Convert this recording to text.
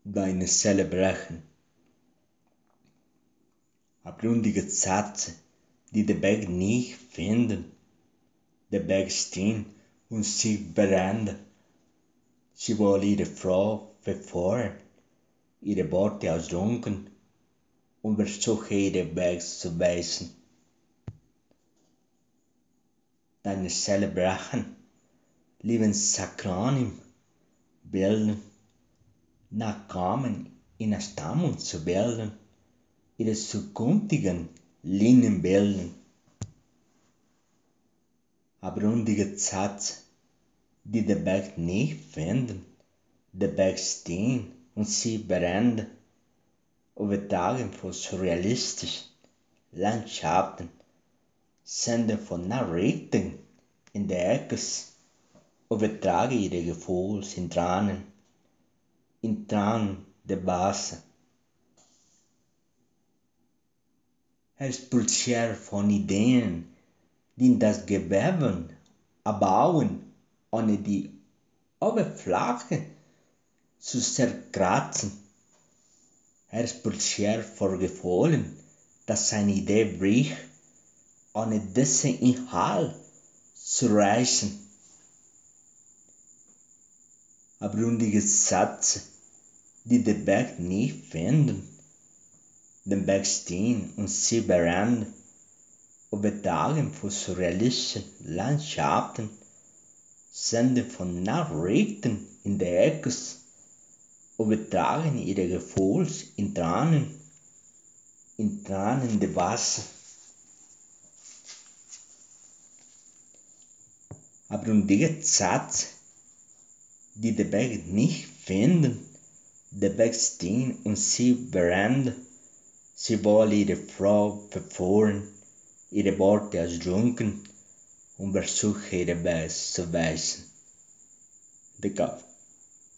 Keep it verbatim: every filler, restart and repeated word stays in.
deine Zelle brechen. Abgründige Sätze, die den Weg nicht finden, den Weg stehen und sich berennen. Sie wollen ihre Frau verfolgen, ihre Worte ausdrücken und versuchen ihren Weg zu weisen. Deine Zelle brechen, Lebenssakronym bilden, Nachkommen in Erstammung zu bilden, ihre zukünftigen Linien bilden. Abgründige Sätze, die den Weg nicht finden, den Weg stehen und sie berennen, übertragen von surrealistischen Landschaften, senden von Nachrichten in der Ecke, übertragen ihre Gefühle in Tränen, in Tränen der Wasser. Expulsiert von Ideen, die das Gewebe abbauen, ohne die Oberfläche zu zerkratzen. Expulsiert vor Gefühlen, dass eine Idee bricht, ohne dessen Inhalt zu reißen. Abgründige Sätze, die den Weg nicht finden, den Weg stehen und sie berennen, übertragen von surrealistischen Landschaften, senden von Nachrichten in der Ecke, übertragen ihre Gefühle in Tränen, in Tränen der Wasser. Abgründige Sätze, die den Weg nicht finden, den Weg stehen und sie berennen. Sie wollen ihre Frau verführen, ihre Worte ausdrücken und versuchen, ihre Weise zu weisen. Der Kopf.